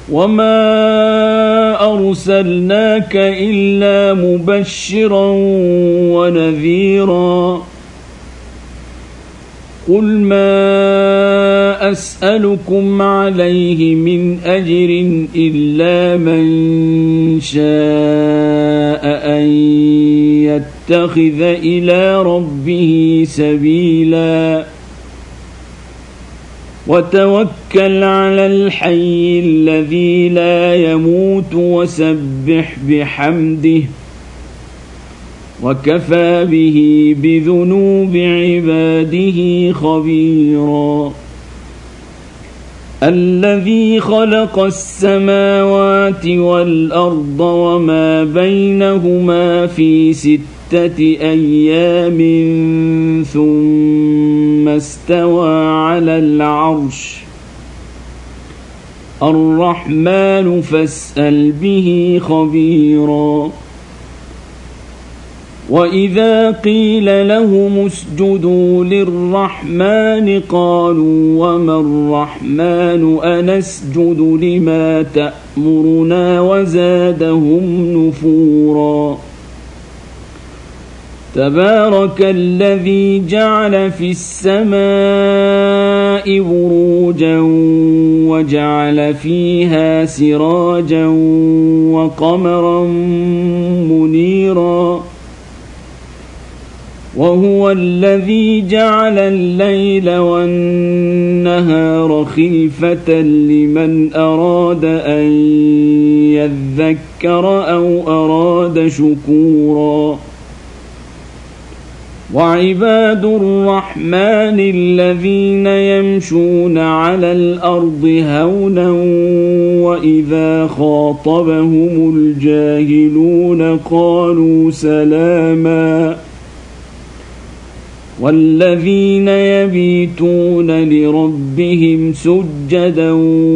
وما أرسلناك إلا مبشرا ونذيرا قل ما أسألكم عليه من أجر إلا من شاء أن يتخذ إلى ربه سبيلا وتوكل على الحي الذي لا يموت وسبح بحمده وكفى به بذنوب عباده خبيرا الذي خلق السماوات والأرض وما بينهما في 6 أيام ثم استوى على العرش الرحمن فاسأل به خبيرا وإذا قيل لهم اسجدوا للرحمن قالوا وما الرحمن أنسجد لما تأمرنا وزادهم نفورا تبارك الذي جعل في السماء بروجا وجعل فيها سراجا وقمرا منيرا وهو الذي جعل الليل والنهار خلفة لمن أراد أن يذكر أو أراد شكورا وعباد الرحمن الذين يمشون على الأرض هونا وإذا خاطبهم الجاهلون قالوا سلاما والذين يبيتون لربهم سجدا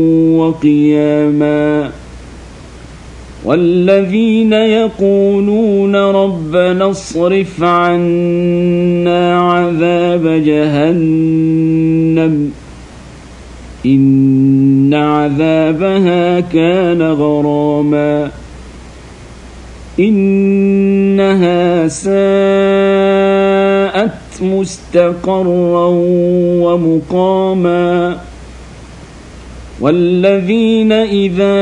وقياما والذين يقولون ربنا اصرف عنا عذاب جهنم إن عذابها كان غراما إنها ساءت مستقرا ومقاما والذين إذا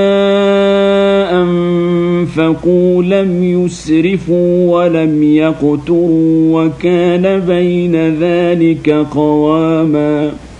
أنفقوا لم يسرفوا ولم يقتروا وكان بين ذلك قواما